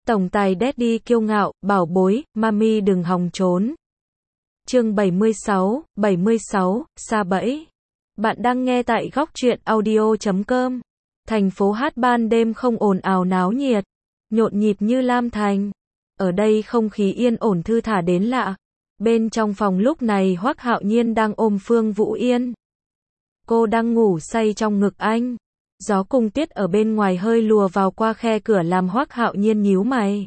Tổng tài Daddy kiêu ngạo, bảo bối, mami đừng hòng trốn. Chương 76, sa bẫy. Bạn đang nghe tại góc truyện audio.com. Thành phố hát ban đêm không ồn ào náo nhiệt, nhộn nhịp như Lam Thành. Ở đây không khí yên ổn thư thả đến lạ. Bên trong phòng lúc này Hoắc Hạo Nhiên đang ôm Phương Vũ Yên. Cô đang ngủ say trong ngực anh. Gió cùng tiết ở bên ngoài hơi lùa vào qua khe cửa làm Hoắc Hạo Nhiên nhíu mày.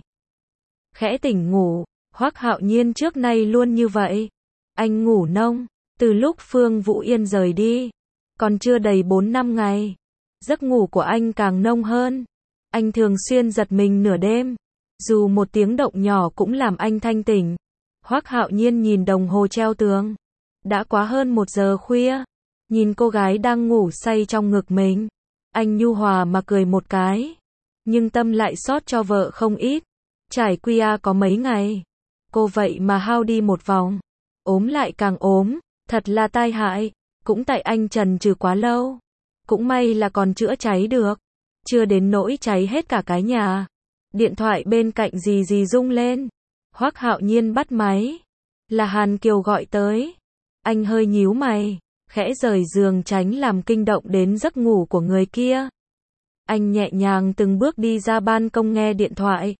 Khẽ tỉnh ngủ, Hoắc Hạo Nhiên trước nay luôn như vậy. Anh ngủ nông, từ lúc Phương Vũ Yên rời đi, còn chưa đầy 4-5 ngày. Giấc ngủ của anh càng nông hơn. Anh thường xuyên giật mình nửa đêm. Dù một tiếng động nhỏ cũng làm anh thanh tỉnh. Hoắc Hạo Nhiên nhìn đồng hồ treo tường. Đã quá hơn 1 giờ khuya. Nhìn cô gái đang ngủ say trong ngực mình. Anh nhu hòa mà cười một cái. Nhưng tâm lại xót cho vợ không ít. Trải qua có mấy ngày. Cô vậy mà hao đi một vòng. Ốm lại càng ốm. Thật là tai hại. Cũng tại anh chần chừ quá lâu. Cũng may là còn chữa cháy được. Chưa đến nỗi cháy hết cả cái nhà. Điện thoại bên cạnh rì rung lên. Hoắc Hạo Nhiên bắt máy. Là Hàn Kiều gọi tới. Anh hơi nhíu mày. Khẽ rời giường tránh làm kinh động đến giấc ngủ của người kia. Anh nhẹ nhàng từng bước đi ra ban công nghe điện thoại.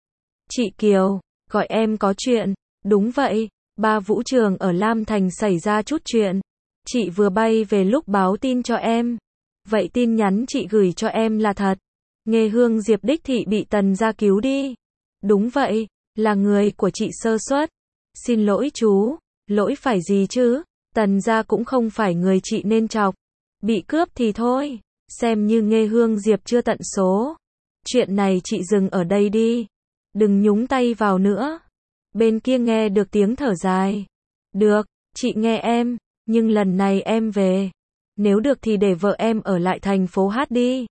Chị Kiều, gọi em có chuyện. Đúng vậy, ba Vũ Trường ở Lam Thành xảy ra chút chuyện. Chị vừa bay về lúc báo tin cho em. Vậy tin nhắn chị gửi cho em là thật. Nghê Hương Diệp đích thị bị Tần gia cứu đi. Đúng vậy, là người của chị sơ suất. Xin lỗi chú, lỗi phải gì chứ? Tần gia cũng không phải người chị nên chọc. Bị cướp thì thôi, xem như Nghê Hương Diệp chưa tận số. Chuyện này chị dừng ở đây đi. Đừng nhúng tay vào nữa. Bên kia nghe được tiếng thở dài. Được, chị nghe em, nhưng lần này em về. Nếu được thì để vợ em ở lại thành phố hát đi.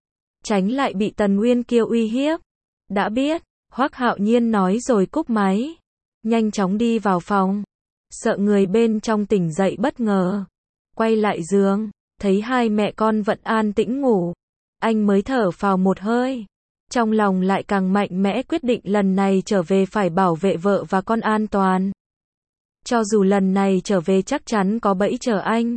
Tránh lại bị Tần Nguyên kia uy hiếp. Đã biết, Hoắc Hạo Nhiên nói rồi cúp máy. Nhanh chóng đi vào phòng. Sợ người bên trong tỉnh dậy bất ngờ. Quay lại giường, thấy hai mẹ con vẫn an tĩnh ngủ. Anh mới thở phào một hơi. Trong lòng lại càng mạnh mẽ quyết định lần này trở về phải bảo vệ vợ và con an toàn. Cho dù lần này trở về chắc chắn có bẫy chờ anh.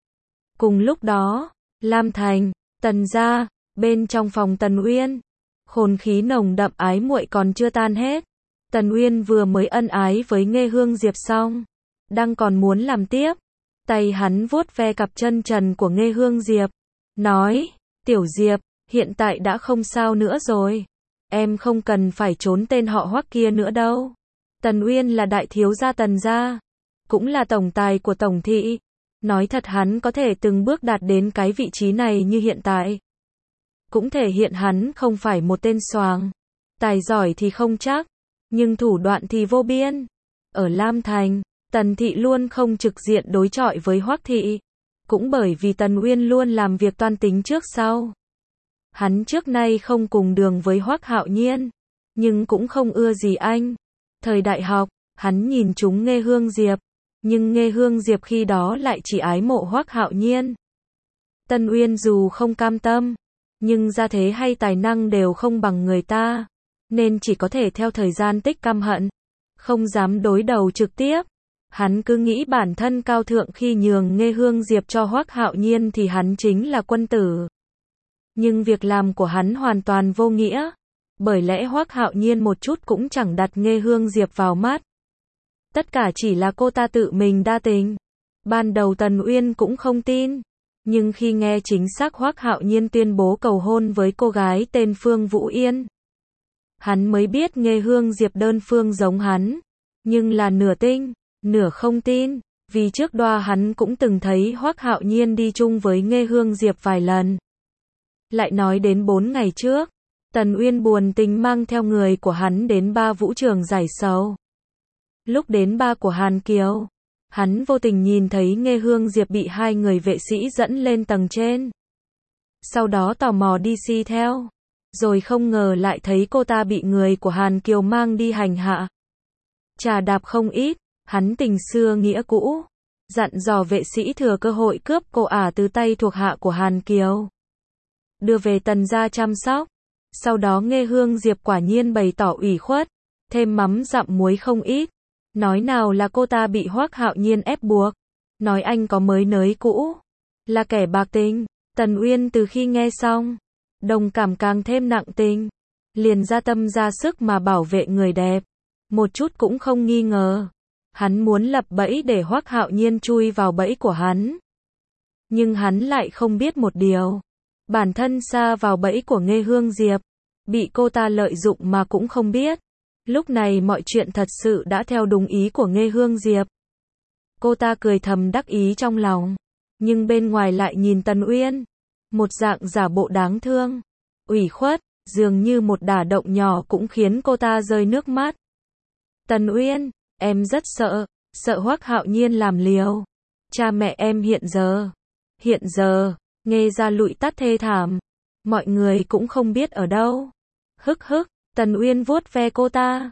Cùng lúc đó, Lam Thành, Tần gia, bên trong phòng Tần Uyên. Khôn khí nồng đậm ái muội còn chưa tan hết. Tần Uyên vừa mới ân ái với Nghê Hương Diệp xong. Đang còn muốn làm tiếp. Tay hắn vuốt ve cặp chân trần của Nghê Hương Diệp. Nói, Tiểu Diệp, hiện tại đã không sao nữa rồi. Em không cần phải trốn tên họ Hoắc kia nữa đâu. Tần Uyên là đại thiếu gia Tần gia. Cũng là tổng tài của tổng thị. Nói thật hắn có thể từng bước đạt đến cái vị trí này như hiện tại. Cũng thể hiện hắn không phải một tên xoàng. Tài giỏi thì không chắc. Nhưng thủ đoạn thì vô biên. Ở Lam Thành, Tần thị luôn không trực diện đối chọi với Hoắc thị. Cũng bởi vì Tần Uyên luôn làm việc toan tính trước sau. Hắn trước nay không cùng đường với Hoắc Hạo Nhiên. Nhưng cũng không ưa gì anh. Thời đại học, hắn nhìn chúng Nghê Hương Diệp. Nhưng Nghê Hương Diệp khi đó lại chỉ ái mộ Hoắc Hạo Nhiên. Tần Uyên dù không cam tâm. Nhưng gia thế hay tài năng đều không bằng người ta. Nên chỉ có thể theo thời gian tích căm hận. Không dám đối đầu trực tiếp. Hắn cứ nghĩ bản thân cao thượng khi nhường Nghê Hương Diệp cho Hoắc Hạo Nhiên thì hắn chính là quân tử. Nhưng việc làm của hắn hoàn toàn vô nghĩa. Bởi lẽ Hoắc Hạo Nhiên một chút cũng chẳng đặt Nghê Hương Diệp vào mắt. Tất cả chỉ là cô ta tự mình đa tình. Ban đầu Tần Uyên cũng không tin. Nhưng khi nghe chính xác Hoắc Hạo Nhiên tuyên bố cầu hôn với cô gái tên Phương Vũ Yên. Hắn mới biết Nghê Hương Diệp đơn phương giống hắn. Nhưng là nửa tin, nửa không tin. Vì trước đó hắn cũng từng thấy Hoắc Hạo Nhiên đi chung với Nghê Hương Diệp vài lần. Lại nói đến 4 ngày trước. Tần Uyên buồn tình mang theo người của hắn đến ba Vũ Trường giải sầu. Lúc đến ba của Hàn Kiều. Hắn vô tình nhìn thấy Nghê Hương Diệp bị 2 người vệ sĩ dẫn lên tầng trên. Sau đó tò mò đi si theo. Rồi không ngờ lại thấy cô ta bị người của Hàn Kiều mang đi hành hạ. Trà đạp không ít, hắn tình xưa nghĩa cũ. Dặn dò vệ sĩ thừa cơ hội cướp cô ả từ tay thuộc hạ của Hàn Kiều. Đưa về Tần gia chăm sóc. Sau đó Nghe Hương Diệp quả nhiên bày tỏ ủy khuất, thêm mắm dặm muối không ít. Nói nào là cô ta bị Hoắc Hạo Nhiên ép buộc, nói anh có mới nới cũ, là kẻ bạc tình. Tần Uyên từ khi nghe xong, đồng cảm càng thêm nặng tình, liền ra tâm ra sức mà bảo vệ người đẹp, một chút cũng không nghi ngờ. Hắn muốn lập bẫy để Hoắc Hạo Nhiên chui vào bẫy của hắn. Nhưng hắn lại không biết một điều, bản thân sa vào bẫy của Nghe Hương Diệp, bị cô ta lợi dụng mà cũng không biết. Lúc này mọi chuyện thật sự đã theo đúng ý của Nghe Hương Diệp. Cô ta cười thầm đắc ý trong lòng, nhưng bên ngoài lại nhìn Tần Uyên, một dạng giả bộ đáng thương, ủy khuất, dường như một đả động nhỏ cũng khiến cô ta rơi nước mắt. Tần Uyên, em rất sợ Hoắc Hạo Nhiên làm liều. Cha mẹ em hiện giờ, Nghe ra lụi tắt thê thảm, mọi người cũng không biết ở đâu. Hức hức, Tần Uyên vuốt ve cô ta.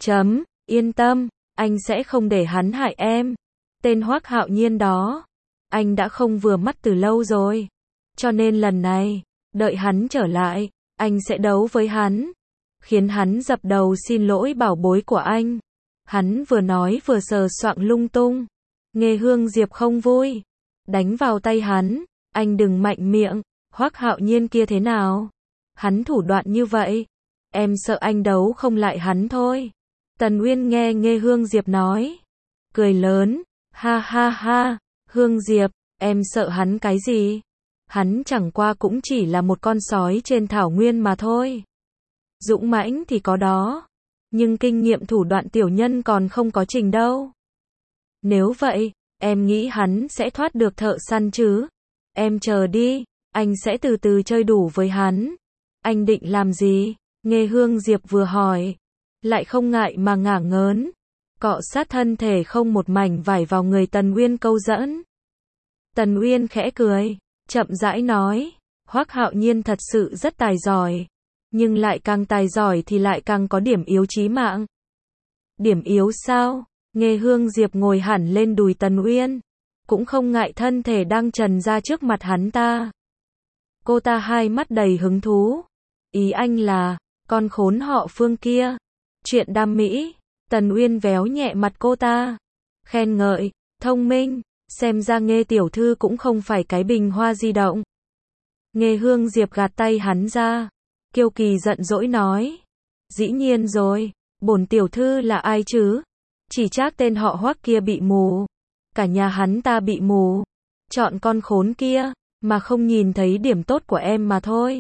Yên tâm, anh sẽ không để hắn hại em. Tên Hoắc Hạo Nhiên đó, anh đã không vừa mắt từ lâu rồi. Cho nên lần này, đợi hắn trở lại, anh sẽ đấu với hắn, khiến hắn dập đầu xin lỗi bảo bối của anh. Hắn vừa nói vừa sờ soạng lung tung. Nghe Hương Diệp không vui, đánh vào tay hắn. Anh đừng mạnh miệng, Hoắc Hạo Nhiên kia thế nào? Hắn thủ đoạn như vậy, em sợ anh đấu không lại hắn thôi. Tần Uyên nghe Nghe Hương Diệp nói, cười lớn, ha ha ha, Hương Diệp, em sợ hắn cái gì? Hắn chẳng qua cũng chỉ là một con sói trên thảo nguyên mà thôi. Dũng mãnh thì có đó, nhưng kinh nghiệm thủ đoạn tiểu nhân còn không có trình đâu. Nếu vậy, em nghĩ hắn sẽ thoát được thợ săn chứ? Em chờ đi, anh sẽ từ từ chơi đủ với hắn. Anh định làm gì? Nghe Hương Diệp vừa hỏi, lại không ngại mà ngả ngớn, cọ sát thân thể không một mảnh vải vào người Tần Uyên câu dẫn. Tần Uyên khẽ cười, chậm rãi nói, Hoắc Hạo Nhiên thật sự rất tài giỏi, nhưng lại càng tài giỏi thì lại càng có điểm yếu chí mạng. Điểm yếu sao? Nghe Hương Diệp ngồi hẳn lên đùi Tần Uyên, cũng không ngại thân thể đang trần ra trước mặt hắn ta. Cô ta hai mắt đầy hứng thú. Ý anh là, con khốn họ Phương kia. Chuyện đam mỹ. Tần Uyên véo nhẹ mặt cô ta, khen ngợi, thông minh, xem ra Nghe tiểu thư cũng không phải cái bình hoa di động. Nghe Hương Diệp gạt tay hắn ra, kiêu kỳ giận dỗi nói, dĩ nhiên rồi, bổn tiểu thư là ai chứ? Chỉ trách tên họ Hoắc kia bị mù, cả nhà hắn ta bị mù, chọn con khốn kia, mà không nhìn thấy điểm tốt của em mà thôi.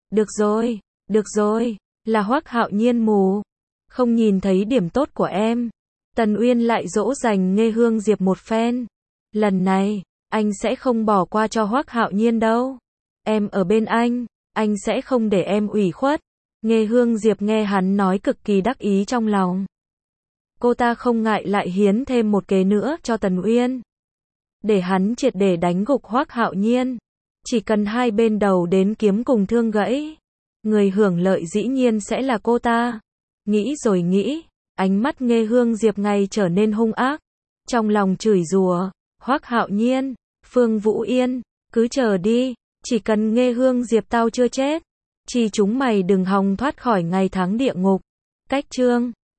Được rồi, là Hoắc Hạo Nhiên mù, không nhìn thấy điểm tốt của em. Tần Uyên lại dỗ dành Nghe Hương Diệp một phen. Lần này, anh sẽ không bỏ qua cho Hoắc Hạo Nhiên đâu. Em ở bên anh sẽ không để em ủy khuất. Nghe Hương Diệp nghe hắn nói cực kỳ đắc ý trong lòng. Cô ta không ngại lại hiến thêm một kế nữa cho Tần Uyên, để hắn triệt để đánh gục Hoắc Hạo Nhiên. Chỉ cần hai bên đầu đến kiếm cùng thương gãy, người hưởng lợi dĩ nhiên sẽ là cô ta. Nghĩ rồi nghĩ, ánh mắt Nghe Hương Diệp ngay trở nên hung ác, trong lòng chửi rủa, Hoắc Hạo Nhiên, Phương Vũ Yên, cứ chờ đi, chỉ cần Nghe Hương Diệp tao chưa chết, chỉ chúng mày đừng hòng thoát khỏi ngày tháng địa ngục. Cách chương